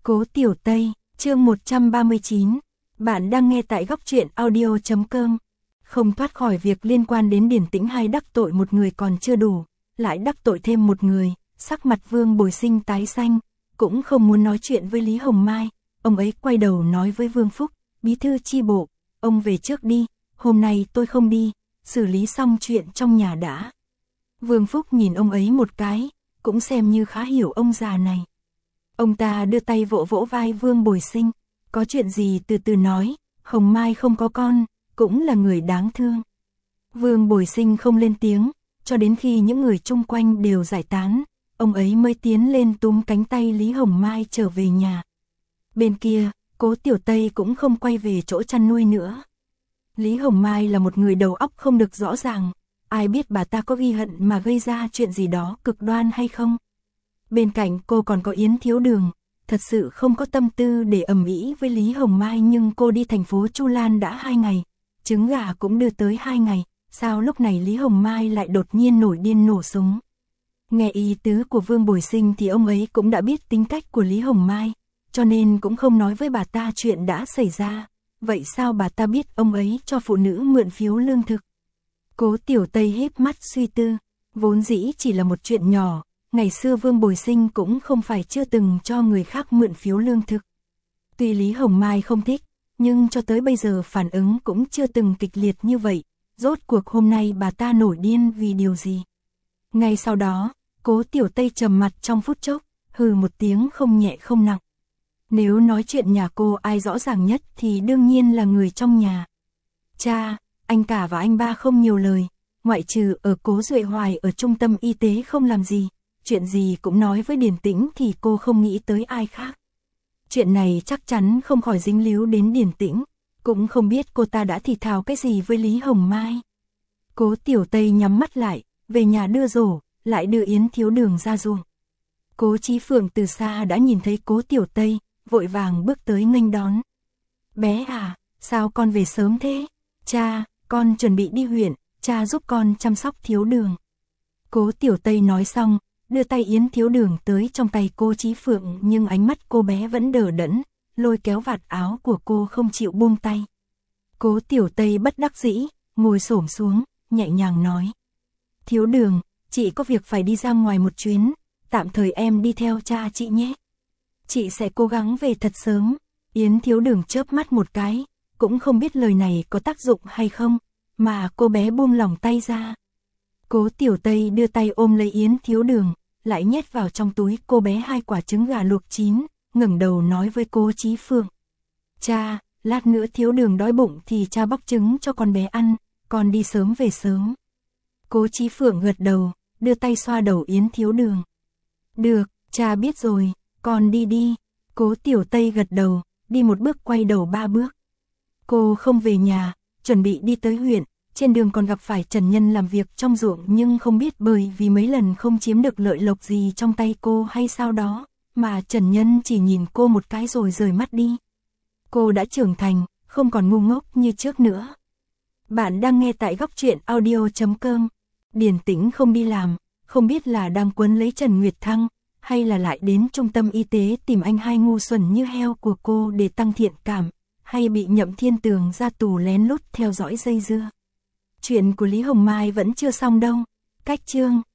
Cố Tiểu Tây, chương 139. Bạn đang nghe tại góc truyện audio.com. Không thoát khỏi việc liên quan đến Điển Tĩnh hay đắc tội một người còn chưa đủ, lại đắc tội thêm một người, sắc mặt Vương Bồi Sinh tái xanh, cũng không muốn nói chuyện với Lý Hồng Mai. Ông ấy quay đầu nói với Vương Phúc, bí thư chi bộ, ông về trước đi, hôm nay tôi không đi, xử lý xong chuyện trong nhà đã. Vương Phúc nhìn ông ấy một cái, cũng xem như khá hiểu ông già này. Ông ta đưa tay vỗ vỗ vai Vương Bồi Sinh, có chuyện gì từ từ nói, Hồng Mai không có con, cũng là người đáng thương. Vương Bồi Sinh không lên tiếng, cho đến khi những người chung quanh đều giải tán, ông ấy mới tiến lên túm cánh tay Lý Hồng Mai trở về nhà. Bên kia, Cố Tiểu Tây cũng không quay về chỗ chăn nuôi nữa. Lý Hồng Mai là một người đầu óc không được rõ ràng, ai biết bà ta có ghi hận mà gây ra chuyện gì đó cực đoan hay không. Bên cạnh cô còn có Yến Thiếu Đường, thật sự không có tâm tư để ầm ĩ với Lý Hồng Mai, nhưng cô đi thành phố Chu Lan đã 2 ngày, trứng gà cũng đưa tới 2 ngày, sao lúc này Lý Hồng Mai lại đột nhiên nổi điên nổ súng. Nghe ý tứ của Vương Bồi Sinh thì ông ấy cũng đã biết tính cách của Lý Hồng Mai, cho nên cũng không nói với bà ta chuyện đã xảy ra. Vậy sao bà ta biết ông ấy cho phụ nữ mượn phiếu lương thực? Cố Tiểu Tây híp mắt suy tư, vốn dĩ chỉ là một chuyện nhỏ, ngày xưa Vương Bồi Sinh cũng không phải chưa từng cho người khác mượn phiếu lương thực. Tuy Lý Hồng Mai không thích, nhưng cho tới bây giờ phản ứng cũng chưa từng kịch liệt như vậy, rốt cuộc hôm nay bà ta nổi điên vì điều gì? Ngay sau đó, Cố Tiểu Tây trầm mặt trong phút chốc, hừ một tiếng không nhẹ không nặng. Nếu nói chuyện nhà cô ai rõ ràng nhất thì đương nhiên là người trong nhà. Cha, anh cả và anh ba không nhiều lời, ngoại trừ ở Cố Duệ Hoài ở trung tâm y tế không làm gì, chuyện gì cũng nói với Điển Tĩnh thì cô không nghĩ tới ai khác. Chuyện này chắc chắn không khỏi dính líu đến Điển Tĩnh, cũng không biết cô ta đã thì thào cái gì với Lý Hồng Mai. Cố Tiểu Tây nhắm mắt lại, về nhà đưa rổ, lại đưa Yến Thiếu Đường ra ruộng. Cố Chí Phượng từ xa đã nhìn thấy Cố Tiểu Tây, vội vàng bước tới nghênh đón. Bé à, sao con về sớm thế? Cha, con chuẩn bị đi huyện, cha giúp con chăm sóc Thiếu Đường. Cố Tiểu Tây nói xong, đưa tay Yến Thiếu Đường tới trong tay cô Chí Phượng, nhưng ánh mắt cô bé vẫn đờ đẫn, lôi kéo vạt áo của cô không chịu buông tay. Cố Tiểu Tây bất đắc dĩ, ngồi xổm xuống, nhẹ nhàng nói. Thiếu Đường, chị có việc phải đi ra ngoài một chuyến, tạm thời em đi theo cha chị nhé. Chị sẽ cố gắng về thật sớm. Yến Thiếu Đường chớp mắt một cái, cũng không biết lời này có tác dụng hay không, mà cô bé buông lỏng tay ra. Cố Tiểu Tây đưa tay ôm lấy Yến Thiếu Đường, lại nhét vào trong túi cô bé 2 quả trứng gà luộc chín, ngẩng đầu nói với Cố Chí Phượng. Cha, lát nữa Thiếu Đường đói bụng thì cha bóc trứng cho con bé ăn, con đi sớm về sớm. Cố Chí Phượng gật đầu, đưa tay xoa đầu Yến Thiếu Đường. Được, cha biết rồi, con đi đi. Cố Tiểu Tây gật đầu, đi một bước quay đầu 3 bước. Cô không về nhà, chuẩn bị đi tới huyện, trên đường còn gặp phải Trần Nhân làm việc trong ruộng, nhưng không biết bởi vì mấy lần không chiếm được lợi lộc gì trong tay cô hay sao đó, mà Trần Nhân chỉ nhìn cô một cái rồi rời mắt đi. Cô đã trưởng thành, không còn ngu ngốc như trước nữa. Bạn đang nghe tại góc truyện audio.com. Điển Tĩnh không đi làm, không biết là đang quấn lấy Trần Nguyệt Thăng, hay là lại đến trung tâm y tế tìm anh hai ngu xuẩn như heo của cô để tăng thiện cảm, hay bị Nhậm Thiên Tường ra tù lén lút theo dõi dây dưa. Chuyện của Lý Hồng Mai vẫn chưa xong đâu. Cách chương